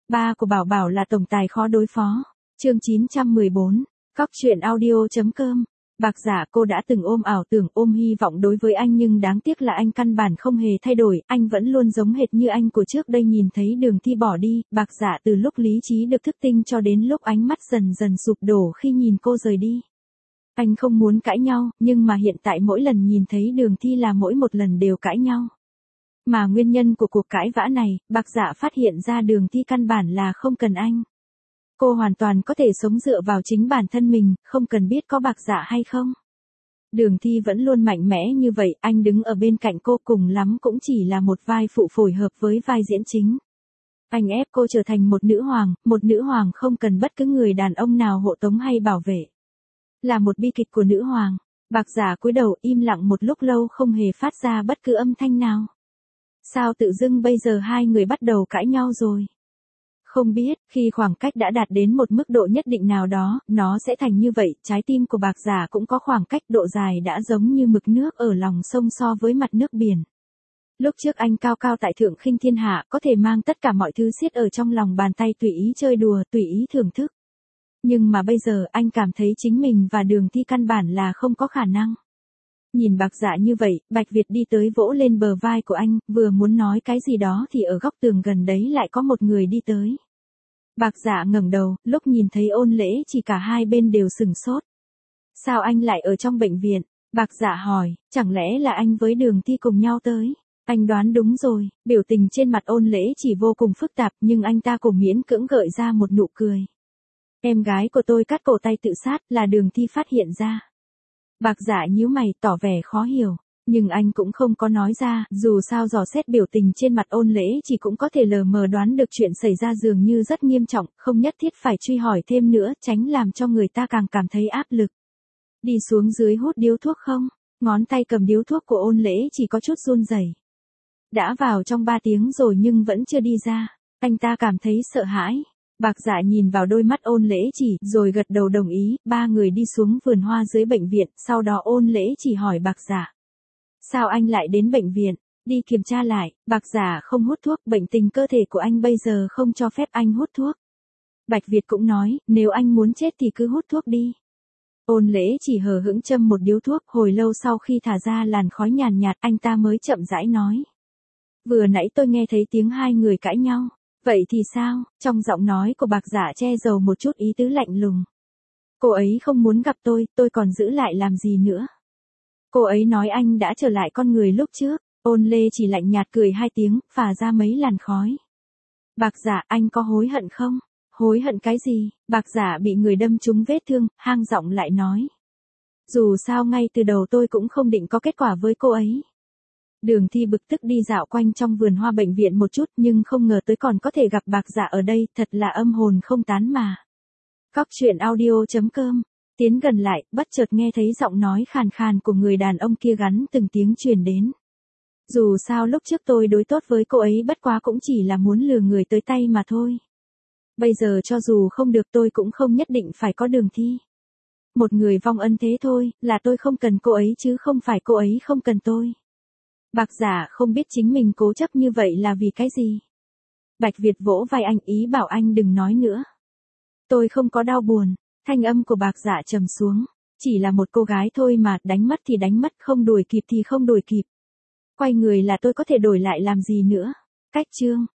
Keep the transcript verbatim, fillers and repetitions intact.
Ba của Bảo Bảo là tổng tài khó đối phó. Chương chín trăm mười bốn. Cóc truyện audio.com. Bạc Dạ, cô đã từng ôm ảo tưởng, ôm hy vọng đối với anh, nhưng đáng tiếc là anh căn bản không hề thay đổi, anh vẫn luôn giống hệt như anh của trước đây. Nhìn thấy Đường Thi bỏ đi, Bạc Dạ từ lúc lý trí được thức tinh cho đến lúc ánh mắt dần dần sụp đổ khi nhìn cô rời đi. Anh không muốn cãi nhau, nhưng mà hiện tại mỗi lần nhìn thấy Đường Thi là mỗi một lần đều cãi nhau. Mà nguyên nhân của cuộc cãi vã này, Bạc Dạ phát hiện ra Đường Thi căn bản là không cần anh. Cô hoàn toàn có thể sống dựa vào chính bản thân mình, không cần biết có Bạc Dạ hay không. Đường Thi vẫn luôn mạnh mẽ như vậy, anh đứng ở bên cạnh cô, cùng lắm cũng chỉ là một vai phụ phối hợp với vai diễn chính. Anh ép cô trở thành một nữ hoàng, một nữ hoàng không cần bất cứ người đàn ông nào hộ tống hay bảo vệ. Là một bi kịch của nữ hoàng. Bạc Dạ cúi đầu im lặng một lúc lâu, không hề phát ra bất cứ âm thanh nào. Sao tự dưng bây giờ hai người bắt đầu cãi nhau rồi? Không biết, khi khoảng cách đã đạt đến một mức độ nhất định nào đó, nó sẽ thành như vậy. Trái tim của Bạc Dạ cũng có khoảng cách, độ dài đã giống như mực nước ở lòng sông so với mặt nước biển. Lúc trước anh cao cao tại thượng khinh thiên hạ, có thể mang tất cả mọi thứ siết ở trong lòng bàn tay, tùy ý chơi đùa, tùy ý thưởng thức. Nhưng mà bây giờ anh cảm thấy chính mình và Đường Thi căn bản là không có khả năng. Nhìn Bạc Dạ như vậy, Bạch Việt đi tới vỗ lên bờ vai của anh, vừa muốn nói cái gì đó thì ở góc tường gần đấy lại có một người đi tới. Bạc Dạ ngẩng đầu, lúc nhìn thấy Ôn Lễ chỉ cả hai bên đều sửng sốt. Sao anh lại ở trong bệnh viện? Bạc Dạ hỏi, chẳng lẽ là anh với Đường Thi cùng nhau tới? Anh đoán đúng rồi, biểu tình trên mặt Ôn Lễ chỉ vô cùng phức tạp, nhưng anh ta cũng miễn cưỡng gợi ra một nụ cười. Em gái của tôi cắt cổ tay tự sát, là Đường Thi phát hiện ra. Bạc Dạ nhíu mày, tỏ vẻ khó hiểu, nhưng anh cũng không có nói ra, dù sao dò xét biểu tình trên mặt Ôn Lễ chỉ cũng có thể lờ mờ đoán được chuyện xảy ra dường như rất nghiêm trọng, không nhất thiết phải truy hỏi thêm nữa, tránh làm cho người ta càng cảm thấy áp lực. Đi xuống dưới hút điếu thuốc không? Ngón tay cầm điếu thuốc của Ôn Lễ chỉ có chút run rẩy. Đã vào trong ba tiếng rồi nhưng vẫn chưa đi ra, anh ta cảm thấy sợ hãi. Bạc Dạ nhìn vào đôi mắt Ôn Lễ chỉ, rồi gật đầu đồng ý. Ba người đi xuống vườn hoa dưới bệnh viện, sau đó Ôn Lễ chỉ hỏi Bạc Dạ. Sao anh lại đến bệnh viện? Đi kiểm tra lại. Bạc Dạ không hút thuốc, bệnh tình cơ thể của anh bây giờ không cho phép anh hút thuốc. Bạch Việt cũng nói, nếu anh muốn chết thì cứ hút thuốc đi. Ôn Lễ chỉ hờ hững châm một điếu thuốc, hồi lâu sau khi thả ra làn khói nhàn nhạt, anh ta mới chậm rãi nói. Vừa nãy tôi nghe thấy tiếng hai người cãi nhau. Vậy thì sao? Trong giọng nói của Bạc Dạ che giấu một chút ý tứ lạnh lùng. Cô ấy không muốn gặp tôi, tôi còn giữ lại làm gì nữa? Cô ấy nói anh đã trở lại con người lúc trước. Ôn Lê chỉ lạnh nhạt cười hai tiếng, phả ra mấy làn khói. Bạc Dạ, anh có hối hận không? Hối hận cái gì? Bạc Dạ bị người đâm trúng vết thương, hang giọng lại nói. Dù sao ngay từ đầu tôi cũng không định có kết quả với cô ấy. Đường Thi bực tức đi dạo quanh trong vườn hoa bệnh viện một chút, nhưng không ngờ tới còn có thể gặp Bạc Dạ ở đây, thật là âm hồn không tán mà. Cóc truyện audio.com. Tiến gần lại, bất chợt nghe thấy giọng nói khàn khàn của người đàn ông kia gắn từng tiếng truyền đến. Dù sao lúc trước tôi đối tốt với cô ấy bất quá cũng chỉ là muốn lừa người tới tay mà thôi. Bây giờ cho dù không được tôi cũng không nhất định phải có Đường Thi. Một người vong ân thế thôi, là tôi không cần cô ấy chứ không phải cô ấy không cần tôi. Bạc Dạ không biết chính mình cố chấp như vậy là vì cái gì. Bạch Việt vỗ vai anh, ý bảo anh đừng nói nữa. Tôi không có đau buồn. Thanh âm của Bạc Dạ trầm xuống. Chỉ là một cô gái thôi mà, đánh mất thì đánh mất, không đuổi kịp thì không đuổi kịp. Quay người là tôi có thể đổi lại làm gì nữa. Cách chương.